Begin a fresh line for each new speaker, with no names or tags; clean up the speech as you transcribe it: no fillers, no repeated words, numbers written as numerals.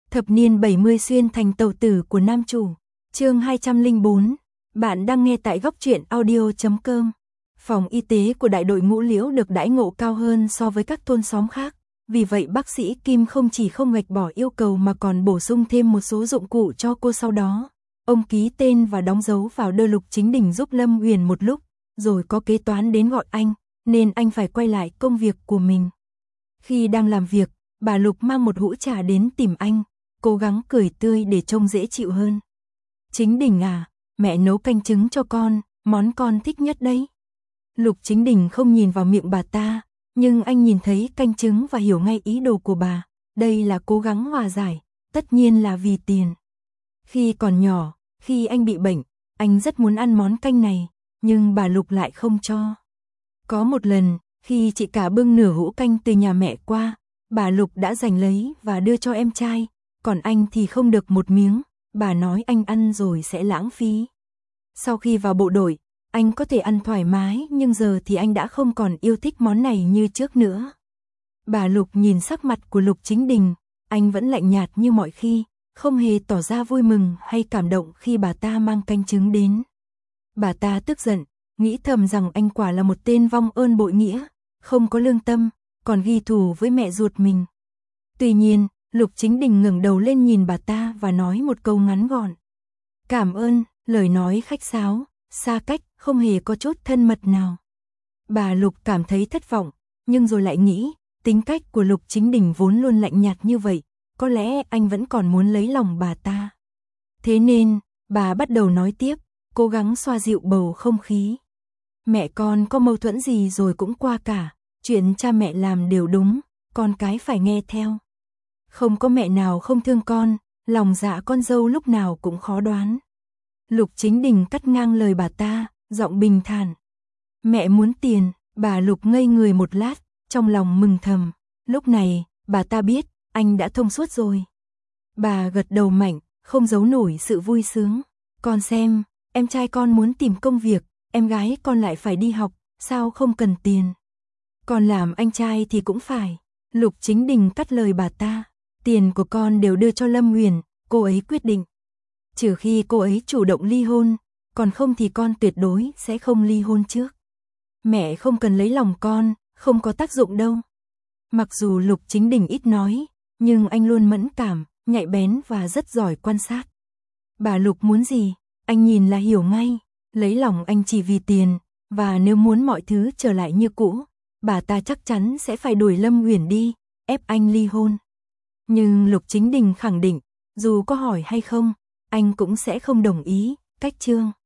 Thập niên 70 xuyên thành tàu tử của nam chủ. Chương 204. Bạn đang nghe tại góc truyện audio.com. Phòng y tế của đại đội Ngũ Liễu được đãi ngộ cao hơn so với các thôn xóm khác. Vì vậy bác sĩ Kim không chỉ không gạch bỏ yêu cầu mà còn bổ sung thêm một số dụng cụ cho cô sau đó. Ông ký tên và đóng dấu vào đơn Lục Chính Đình giúp Lâm Uyển một lúc, rồi có kế toán đến gọi anh, nên anh phải quay lại công việc của mình. Khi đang làm việc, bà Lục mang một hũ trà đến tìm anh, cố gắng cười tươi để trông dễ chịu hơn. Chính Đình à, mẹ nấu canh trứng cho con, món con thích nhất đấy. Lục Chính Đình không nhìn vào miệng bà ta, nhưng anh nhìn thấy canh trứng và hiểu ngay ý đồ của bà. Đây là cố gắng hòa giải, tất nhiên là vì tiền. Khi còn nhỏ, khi anh bị bệnh, anh rất muốn ăn món canh này, nhưng bà Lục lại không cho. Có một lần, khi chị cả bưng nửa hũ canh từ nhà mẹ qua, bà Lục đã giành lấy và đưa cho em trai, còn anh thì không được một miếng, bà nói anh ăn rồi sẽ lãng phí. Sau khi vào bộ đội, anh có thể ăn thoải mái nhưng giờ thì anh đã không còn yêu thích món này như trước nữa. Bà Lục nhìn sắc mặt của Lục Chính Đình, anh vẫn lạnh nhạt như mọi khi, không hề tỏ ra vui mừng hay cảm động khi bà ta mang canh trứng đến. Bà ta tức giận, nghĩ thầm rằng anh quả là một tên vong ơn bội nghĩa, không có lương tâm, còn ghi thù với mẹ ruột mình. Tuy nhiên, Lục Chính Đình ngẩng đầu lên nhìn bà ta và nói một câu ngắn gọn. Cảm ơn, lời nói khách sáo, xa cách, không hề có chút thân mật nào. Bà Lục cảm thấy thất vọng, nhưng rồi lại nghĩ, tính cách của Lục Chính Đình vốn luôn lạnh nhạt như vậy, có lẽ anh vẫn còn muốn lấy lòng bà ta. Thế nên, bà bắt đầu nói tiếp, cố gắng xoa dịu bầu không khí. Mẹ con có mâu thuẫn gì rồi cũng qua cả, chuyện cha mẹ làm đều đúng, con cái phải nghe theo. Không có mẹ nào không thương con, lòng dạ con dâu lúc nào cũng khó đoán. Lục Chính Đình cắt ngang lời bà ta, giọng bình thản. Mẹ muốn tiền, bà Lục ngây người một lát, trong lòng mừng thầm. Lúc này, bà ta biết, anh đã thông suốt rồi. Bà gật đầu mạnh, không giấu nổi sự vui sướng. Con xem, em trai con muốn tìm công việc, em gái con lại phải đi học, sao không cần tiền. Con làm anh trai thì cũng phải. Lục Chính Đình cắt lời bà ta. Tiền của con đều đưa cho Lâm Uyển, cô ấy quyết định. Trừ khi cô ấy chủ động ly hôn, còn không thì con tuyệt đối sẽ không ly hôn trước. Mẹ không cần lấy lòng con, không có tác dụng đâu. Mặc dù Lục Chính Đình ít nói, nhưng anh luôn mẫn cảm, nhạy bén và rất giỏi quan sát. Bà Lục muốn gì, anh nhìn là hiểu ngay, lấy lòng anh chỉ vì tiền, và nếu muốn mọi thứ trở lại như cũ, bà ta chắc chắn sẽ phải đuổi Lâm Uyển đi, ép anh ly hôn. Nhưng Lục Chính Đình khẳng định, dù có hỏi hay không, anh cũng sẽ không đồng ý. Cách chương